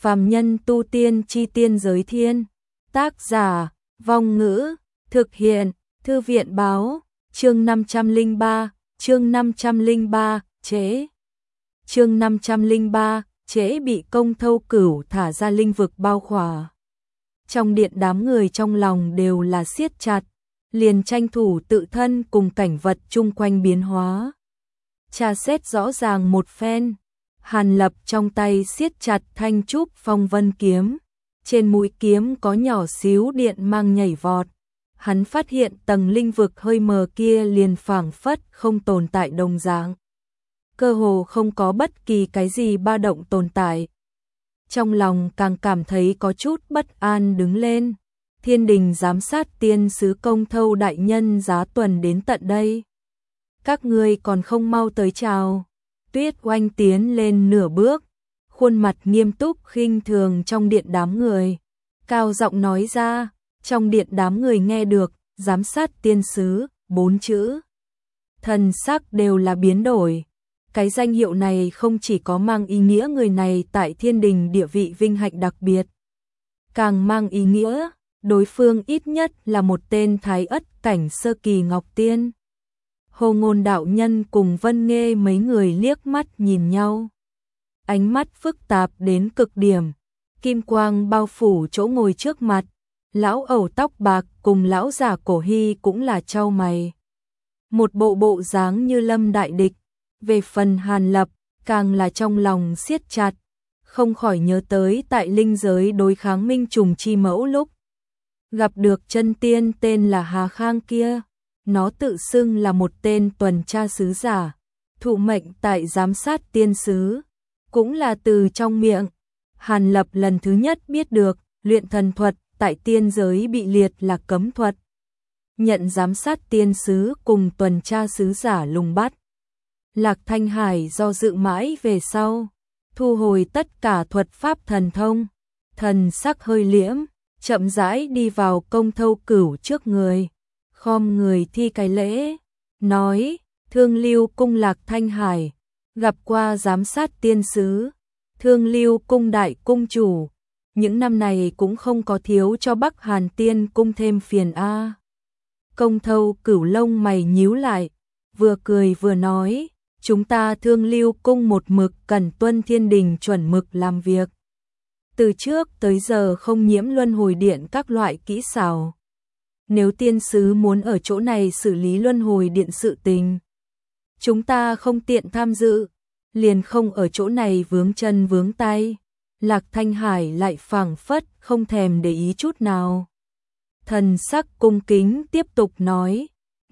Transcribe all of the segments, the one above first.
Phàm nhân tu tiên chi tiên giới thiên. Tác giả, Vong Ngữ, thực hiện, Thư viện báo, chương 503, chương 503, trễ bị Công Thâu Cửu thả ra linh vực bao khỏa. Trong điện đám người trong lòng đều là siết chặt, liền tranh thủ tự thân cùng cảnh vật chung quanh biến hóa. Tra xét rõ ràng một phen, Hàn Lập trong tay siết chặt thanh trúc phong vân kiếm, trên mũi kiếm có nhỏ xíu điện mang nhảy vọt. Hắn phát hiện tầng linh vực hơi mờ kia liền phảng phất không tồn tại đồng dạng. Cơ hồ không có bất kỳ cái gì ba động tồn tại. Trong lòng càng cảm thấy có chút bất an đứng lên. Thiên đình giám sát tiên sứ Công Thâu đại nhân giá tuần đến tận đây. Các ngươi còn không mau tới chào. Tuyết Oanh tiến lên nửa bước, khuôn mặt nghiêm túc khinh thường trong điện đám người. Cao giọng nói ra, trong điện đám người nghe được, giám sát tiên sứ, 4 chữ. Thần sắc đều là biến đổi. Cái danh hiệu này không chỉ có mang ý nghĩa người này tại thiên đình địa vị vinh hạnh đặc biệt, càng mang ý nghĩa đối phương ít nhất là một tên thái ất cảnh sơ kỳ ngọc tiên. Hồ Ngôn đạo nhân cùng Vân Nghê mấy người liếc mắt nhìn nhau. Ánh mắt phức tạp đến cực điểm, kim quang bao phủ chỗ ngồi trước mặt. Lão ẩu tóc bạc cùng lão giả cổ hy cũng là chau mày. Một bộ dáng như lâm đại địch. Về phần Hàn Lập, càng là trong lòng siết chặt, không khỏi nhớ tới tại linh giới đối kháng Minh Trùng Chi Mẫu lúc gặp được chân tiên tên là Hà Khang kia. Nó tự xưng là một tên tuần tra sứ giả, thụ mệnh tại giám sát tiên sứ, cũng là từ trong miệng Hàn Lập lần thứ nhất biết được luyện thần thuật tại tiên giới bị liệt là cấm thuật. Nhận giám sát tiên sứ cùng tuần tra sứ giả lùng bắt. Lạc Thanh Hải do dự mãi về sau, thu hồi tất cả thuật pháp thần thông, thần sắc hơi liễm, chậm rãi đi vào Công Thâu Cửu trước người, khom người thi cái lễ, nói, Thương Lưu cung Lạc Thanh Hải, gặp qua giám sát tiên sứ, Thương Lưu cung đại cung chủ, những năm này cũng không có thiếu cho Bắc Hàn Tiên cung thêm phiền a. Công Thâu Cửu lông mày nhíu lại, vừa cười vừa nói, chúng ta Thương Lưu cung một mực cần tuân thiên đình chuẩn mực làm việc. Từ trước tới giờ không nhiễm luân hồi điện các loại kỹ xảo. Nếu tiên sứ muốn ở chỗ này xử lý luân hồi điện sự tình, chúng ta không tiện tham dự, liền không ở chỗ này vướng chân vướng tay. Lạc Thanh Hải lại phảng phất không thèm để ý chút nào. Thần sắc cung kính tiếp tục nói,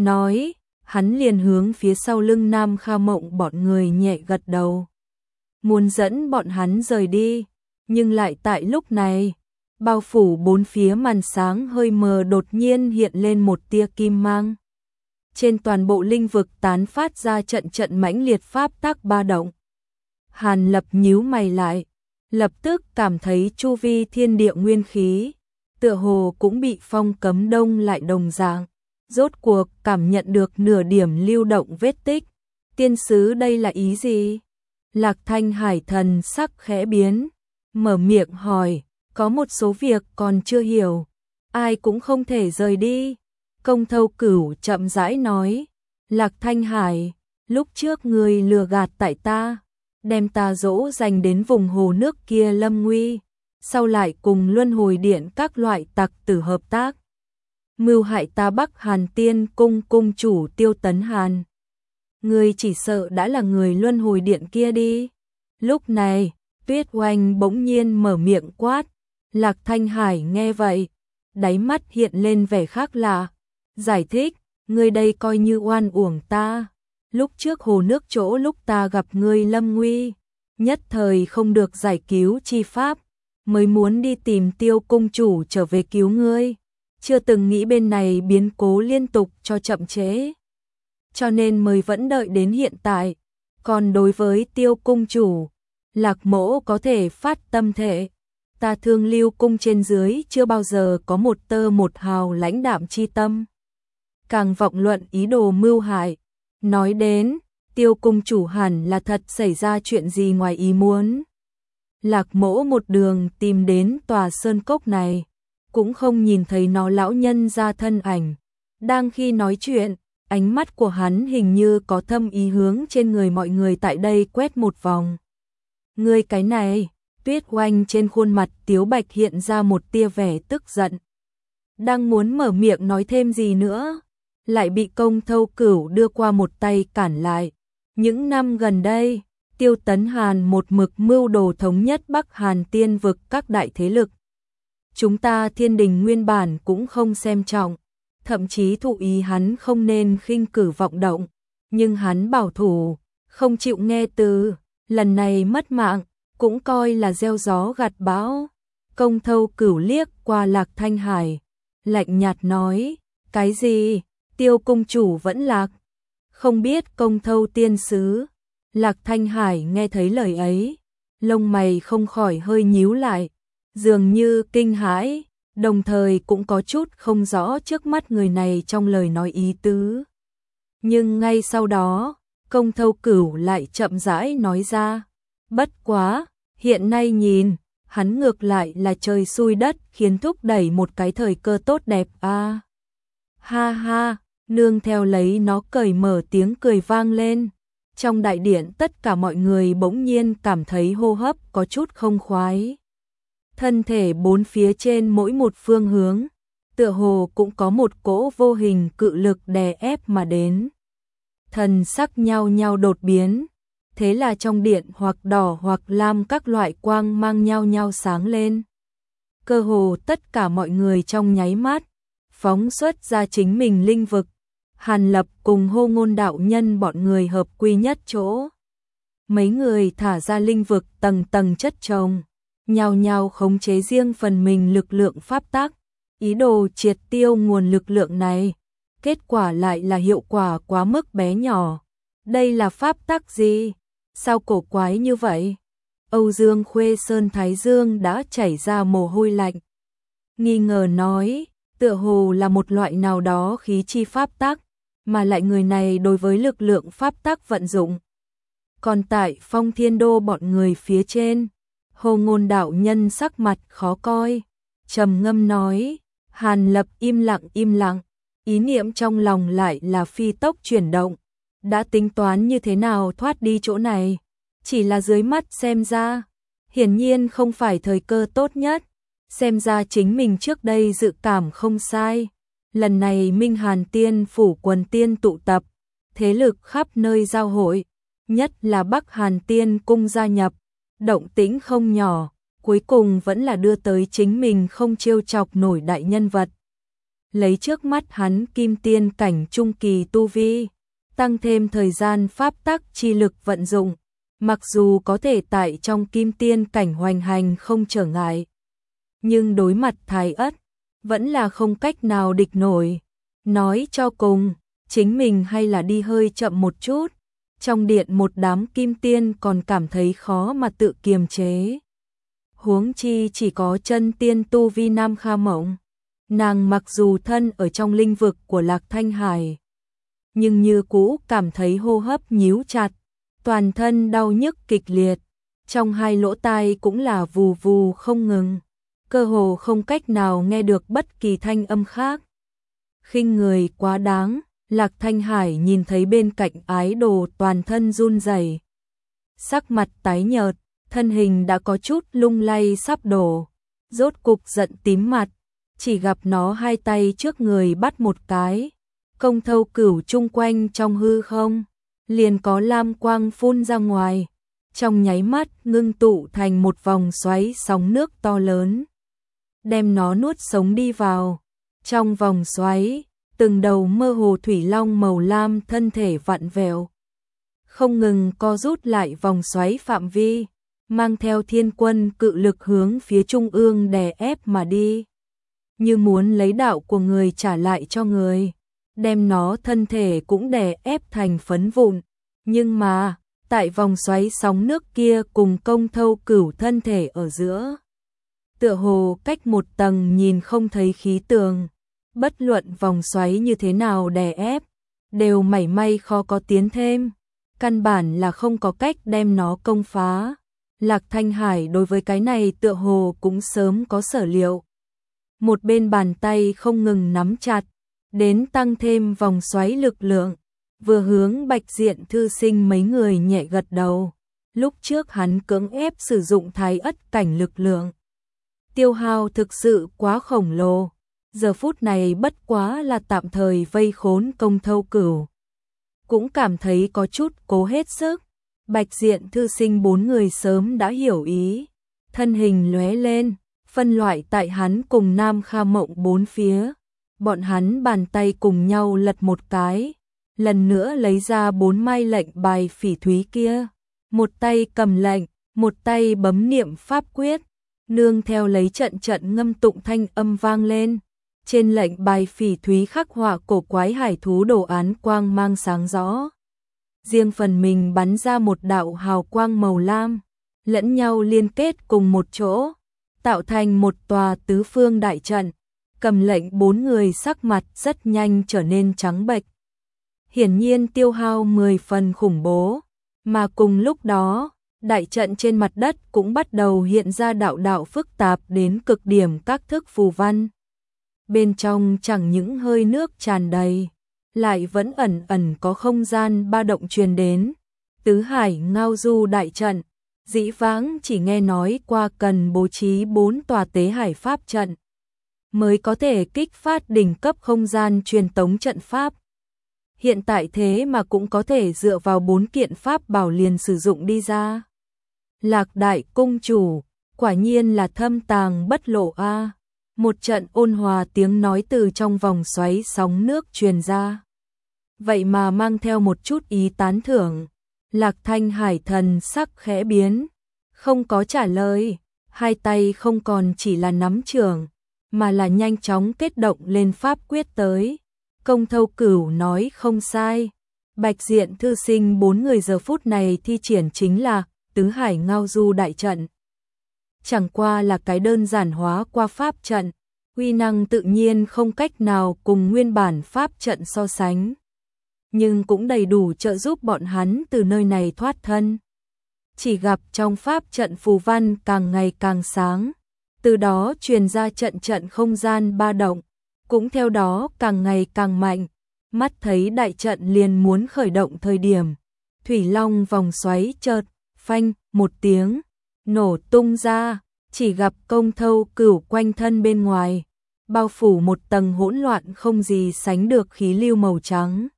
hắn liền hướng phía sau lưng Nam Kha Mộng bọn người nhẹ gật đầu. Muốn dẫn bọn hắn rời đi, nhưng lại tại lúc này, bao phủ bốn phía màn sáng hơi mờ đột nhiên hiện lên một tia kim mang. Trên toàn bộ linh vực tán phát ra trận mãnh liệt pháp tác ba động. Hàn Lập nhíu mày lại, lập tức cảm thấy chu vi thiên địa nguyên khí, tựa hồ cũng bị phong cấm đông lại đồng dạng. Rốt cuộc cảm nhận được nửa điểm lưu động vết tích. Tiên sứ đây là ý gì? Lạc Thanh Hải thần sắc khẽ biến, mở miệng hỏi, có một số việc còn chưa hiểu, ai cũng không thể rời đi. Công Thâu Cửu chậm rãi nói, Lạc Thanh Hải, lúc trước ngươi lừa gạt tại ta, đem ta dỗ dành đến vùng hồ nước kia lâm nguy, sau lại cùng luân hồi điện các loại tặc tử hợp tác, mưu hại ta Bắc Hàn Tiên cung cung chủ Tiêu Tấn Hàn. Ngươi chỉ sợ đã là người luân hồi điện kia đi. Lúc này, Tuyết Oanh bỗng nhiên mở miệng quát. Lạc Thanh Hải nghe vậy, đáy mắt hiện lên vẻ khác lạ, giải thích, ngươi đây coi như oan uổng ta. Lúc trước hồ nước chỗ lúc ta gặp ngươi lâm nguy, nhất thời không được giải cứu chi pháp, mới muốn đi tìm Tiêu cung chủ trở về cứu ngươi. Chưa từng nghĩ bên này biến cố liên tục cho chậm trễ, cho nên mới vẫn đợi đến hiện tại. Còn đối với Tiêu cung chủ, Lạc mỗ có thể phát tâm thể, ta Thương Lưu cung trên dưới chưa bao giờ có một tơ một hào lãnh đạm chi tâm, càng vọng luận ý đồ mưu hại. Nói đến, Tiêu cung chủ hẳn là thật xảy ra chuyện gì ngoài ý muốn. Lạc Mỗ một đường tìm đến tòa sơn cốc này, cũng không nhìn thấy nó lão nhân ra thân ảnh. Đang khi nói chuyện, ánh mắt của hắn hình như có thâm ý hướng trên người mọi người tại đây quét một vòng. Ngươi cái này, Tuyết Oanh trên khuôn mặt Tiếu Bạch hiện ra một tia vẻ tức giận. Đang muốn mở miệng nói thêm gì nữa, lại bị Công Thâu Cửu đưa qua một tay cản lại. Những năm gần đây, Tiêu Tấn Hàn một mực mưu đồ thống nhất Bắc Hàn Tiên vực các đại thế lực. Chúng ta Thiên Đình nguyên bản cũng không xem trọng, thậm chí thụ ý hắn không nên khinh cử vọng động, nhưng hắn bảo thủ, không chịu nghe từ, lần này mất mạng, cũng coi là gieo gió gặt bão. Công Thâu Cửu liếc qua Lạc Thanh Hải, lạnh nhạt nói, cái gì, Tiêu công chủ vẫn lạc, không biết Công Thâu tiên sứ. Lạc Thanh Hải nghe thấy lời ấy, lông mày không khỏi hơi nhíu lại, dường như kinh hãi, đồng thời cũng có chút không rõ trước mắt người này trong lời nói ý tứ. Nhưng ngay sau đó, Công Thâu Cửu lại chậm rãi nói ra, bất quá, hiện nay nhìn, hắn ngược lại là trời xui đất khiến thúc đẩy một cái thời cơ tốt đẹp a. Ha ha, nương theo lấy nó cởi mở tiếng cười vang lên. Trong đại điện tất cả mọi người bỗng nhiên cảm thấy hô hấp có chút không khoái. Thân thể bốn phía trên mỗi một phương hướng, tựa hồ cũng có một cỗ vô hình cự lực đè ép mà đến. Thần sắc nhau nhau đột biến, thế là trong điện hoặc đỏ hoặc lam các loại quang mang nhau nhau sáng lên. Cơ hồ tất cả mọi người trong nháy mắt, phóng xuất ra chính mình linh vực. Hàn Lập cùng Hô Ngôn đạo nhân bọn người hợp quy nhất chỗ. Mấy người thả ra linh vực tầng tầng chất chồng, nhao nhao khống chế riêng phần mình lực lượng pháp tắc, ý đồ triệt tiêu nguồn lực lượng này. Kết quả lại là hiệu quả quá mức bé nhỏ. Đây là pháp tắc gì? Sao cổ quái như vậy? Âu Dương Khuê Sơn Thái Dương đã chảy ra mồ hôi lạnh. Nghi ngờ nói, tựa hồ là một loại nào đó khí chi pháp tắc, mà lại người này đối với lực lượng pháp tắc vận dụng. Còn tại Phong Thiên Đô bọn người phía trên, Hồ Ngôn đạo nhân sắc mặt khó coi, trầm ngâm nói, Hàn Lập im lặng, ý niệm trong lòng lại là phi tốc chuyển động, đã tính toán như thế nào thoát đi chỗ này, chỉ là dưới mắt xem ra, hiển nhiên không phải thời cơ tốt nhất, xem ra chính mình trước đây dự cảm không sai. Lần này Minh Hàn Tiên phủ quần tiên tụ tập, thế lực khắp nơi giao hội, nhất là Bắc Hàn Tiên cung gia nhập, động tĩnh không nhỏ, cuối cùng vẫn là đưa tới chính mình không trêu chọc nổi đại nhân vật. Lấy trước mắt hắn kim tiên cảnh trung kỳ tu vi, tăng thêm thời gian pháp tắc chi lực vận dụng, mặc dù có thể tại trong kim tiên cảnh hoành hành không trở ngại, nhưng đối mặt Thái Ất, vẫn là không cách nào địch nổi. Nói cho cùng, chính mình hay là đi hơi chậm một chút. Trong điện một đám kim tiên còn cảm thấy khó mà tự kiềm chế. Huống chi chỉ có chân tiên tu vi Nam Kha Mộng. Nàng mặc dù thân ở trong linh vực của Lạc Thanh Hải, nhưng như cũ cảm thấy hô hấp nhíu chặt, toàn thân đau nhức kịch liệt, trong hai lỗ tai cũng là vù vù không ngừng, cơ hồ không cách nào nghe được bất kỳ thanh âm khác. Khinh người quá đáng, Lạc Thanh Hải nhìn thấy bên cạnh ái đồ toàn thân run rẩy, sắc mặt tái nhợt, thân hình đã có chút lung lay sắp đổ, rốt cục giận tím mặt, chỉ gặp nó hai tay trước người bắt một cái, Công Thâu Cửu chung quanh trong hư không, liền có lam quang phun ra ngoài, trong nháy mắt ngưng tụ thành một vòng xoáy sóng nước to lớn, đem nó nuốt sống đi vào. Trong vòng xoáy, từng đầu mơ hồ thủy long màu lam thân thể vặn vẹo, không ngừng co rút lại vòng xoáy phạm vi, mang theo thiên quân cự lực hướng phía trung ương đè ép mà đi, như muốn lấy đạo của người trả lại cho người, đem nó thân thể cũng đè ép thành phấn vụn. Nhưng mà, tại vòng xoáy sóng nước kia cùng Công Thâu Cửu thân thể ở giữa, tựa hồ cách một tầng nhìn không thấy khí tường, bất luận vòng xoáy như thế nào đè ép, đều mảy may khó có tiến thêm, căn bản là không có cách đem nó công phá. Lạc Thanh Hải đối với cái này tựa hồ cũng sớm có sở liệu. Một bên bàn tay không ngừng nắm chặt, đến tăng thêm vòng xoáy lực lượng, vừa hướng Bạch Diện thư sinh mấy người nhẹ gật đầu. Lúc trước hắn cưỡng ép sử dụng Thái Ất cảnh lực lượng, tiêu hao thực sự quá khổng lồ, giờ phút này bất quá là tạm thời vây khốn Công Thâu Cửu. Cũng cảm thấy có chút cố hết sức. Bạch Diện thư sinh 4 người sớm đã hiểu ý, thân hình lóe lên, phân loại tại hắn cùng Nam Kha Mộng 4 phía. Bọn hắn bàn tay cùng nhau lật một cái, lần nữa lấy ra 4 mai lệnh bài phỉ thúy kia. Một tay cầm lệnh, một tay bấm niệm pháp quyết, nương theo lấy trận trận ngâm tụng thanh âm vang lên. Trên lệnh bài phỉ thúy khắc họa cổ quái hải thú đồ án quang mang sáng rõ. Riêng phần mình bắn ra một đạo hào quang màu lam, lẫn nhau liên kết cùng một chỗ, tạo thành một tòa tứ phương đại trận. Cầm lệnh 4 người sắc mặt rất nhanh trở nên trắng bệch. Hiển nhiên tiêu hao 10 phần khủng bố, mà cùng lúc đó, đại trận trên mặt đất cũng bắt đầu hiện ra đạo đạo phức tạp đến cực điểm các thức phù văn. Bên trong chẳng những hơi nước tràn đầy, lại vẫn ẩn ẩn có không gian ba động truyền đến. Tứ Hải Ngao Du đại trận, dĩ vãng chỉ nghe nói qua cần bố trí 4 tòa tế hải pháp trận mới có thể kích phát đỉnh cấp không gian truyền tống trận pháp. Hiện tại thế mà cũng có thể dựa vào 4 kiện pháp bảo liền sử dụng đi ra. Lạc Đại cung chủ, quả nhiên là thâm tàng bất lộ a. Một trận ôn hòa tiếng nói từ trong vòng xoáy sóng nước truyền ra. Vậy mà mang theo một chút ý tán thưởng. Lạc Thanh Hải thần sắc khẽ biến, không có trả lời, hai tay không còn chỉ là nắm chưởng, mà là nhanh chóng kết động lên pháp quyết tới. Công Thâu Cửu nói không sai, Bạch Diện thư sinh 4 người giờ phút này thi triển chính là Tứ Hải Ngao Du đại trận. Chẳng qua là cái đơn giản hóa qua pháp trận, uy năng tự nhiên không cách nào cùng nguyên bản pháp trận so sánh, nhưng cũng đầy đủ trợ giúp bọn hắn từ nơi này thoát thân. Chỉ gặp trong pháp trận phù văn càng ngày càng sáng, từ đó truyền ra trận trận không gian ba động, cũng theo đó càng ngày càng mạnh. Mắt thấy đại trận liền muốn khởi động thời điểm, Thủy Long vòng xoáy chợt phanh một tiếng nổ tung ra, chỉ gặp Công Thâu Cửu quanh thân bên ngoài bao phủ một tầng hỗn loạn không gì sánh được khí lưu màu trắng.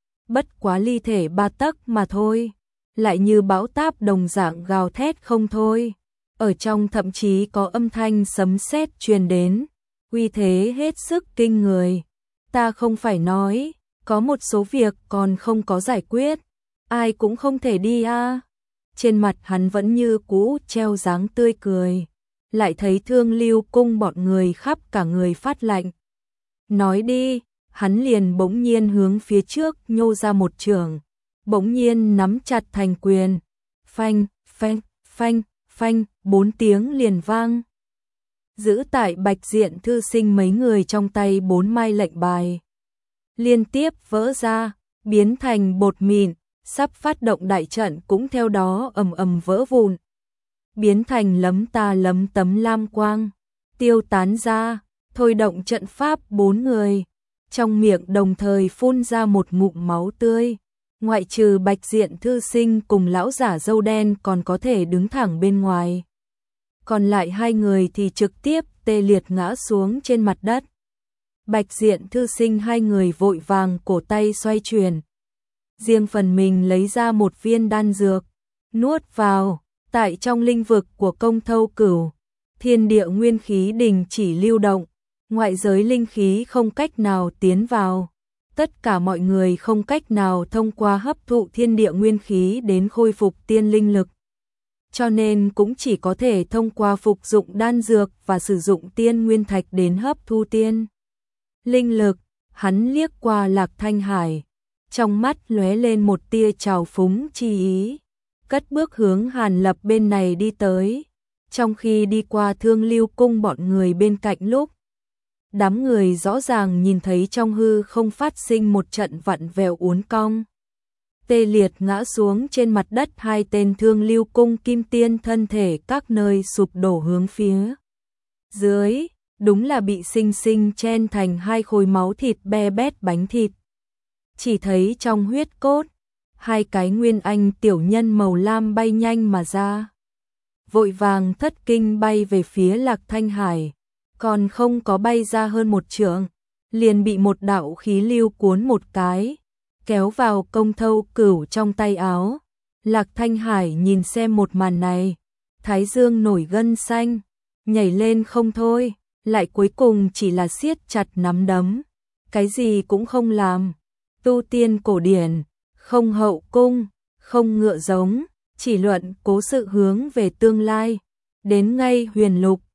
Bất quá ly thể 3 tấc mà thôi, lại như bão táp đồng dạng gào thét không thôi. Ở trong thậm chí có âm thanh sấm sét truyền đến, uy thế hết sức kinh người. Ta không phải nói, có một số việc còn không có giải quyết, ai cũng không thể đi a. Trên mặt hắn vẫn như cũ treo dáng tươi cười, lại thấy Thương Lưu cung bọn người khắp cả người phát lạnh. Nói đi, hắn liền bỗng nhiên hướng phía trước nhô ra một chưởng, bỗng nhiên nắm chặt thành quyền. Phanh, phanh, phanh, phanh, 4 tiếng liền vang. Giữ tại Bạch Diện thư sinh mấy người trong tay 4 mai lệnh bài liên tiếp vỡ ra, biến thành bột mịn, sắp phát động đại trận cũng theo đó ầm ầm vỡ vụn, biến thành lấm ta lấm tấm lam quang, tiêu tán ra, thôi động trận pháp 4 người, trong miệng đồng thời phun ra một ngụm máu tươi. Ngoại trừ Bạch Diện thư sinh cùng lão giả râu đen còn có thể đứng thẳng bên ngoài, còn lại 2 người thì trực tiếp tê liệt ngã xuống trên mặt đất. Bạch Diện thư sinh 2 người vội vàng cổ tay xoay chuyển, riêng phần mình lấy ra một viên đan dược, nuốt vào. Tại trong linh vực của Công Thâu Cửu, thiên địa nguyên khí đình chỉ lưu động, ngoại giới linh khí không cách nào tiến vào. Tất cả mọi người không cách nào thông qua hấp thụ thiên địa nguyên khí đến khôi phục tiên linh lực. Cho nên cũng chỉ có thể thông qua phục dụng đan dược và sử dụng tiên nguyên thạch đến hấp thu tiên linh lực. Hắn liếc qua Lạc Thanh Hải, trong mắt lóe lên một tia trào phúng chi ý, cất bước hướng Hàn Lập bên này đi tới. Trong khi đi qua Thương Lưu cung bọn người bên cạnh lúc, đám người rõ ràng nhìn thấy trong hư không phát sinh một trận vặn vẹo uốn cong. tê liệt ngã xuống trên mặt đất. Hai tên Thương Lưu cung kim tiên thân thể các nơi sụp đổ hướng phía dưới, đúng là bị sinh sinh chen thành hai khối máu thịt be bét bánh thịt. Chỉ thấy trong huyết cốt, hai cái nguyên anh tiểu nhân màu lam bay nhanh mà ra. Vội vàng thất kinh bay về phía Lạc Thanh Hải, còn không có bay ra hơn một trượng, liền bị một đạo khí lưu cuốn một cái, kéo vào công thâu cửu trong tay áo. Lạc Thanh Hải nhìn xem một màn này, thái dương nổi gân xanh, nhảy lên không thôi, lại cuối cùng chỉ là siết chặt nắm đấm, cái gì cũng không làm. Tu tiên cổ điển, không hậu cung, không ngựa giống, chỉ luận cố sự hướng về tương lai. Đến ngay huyền lục,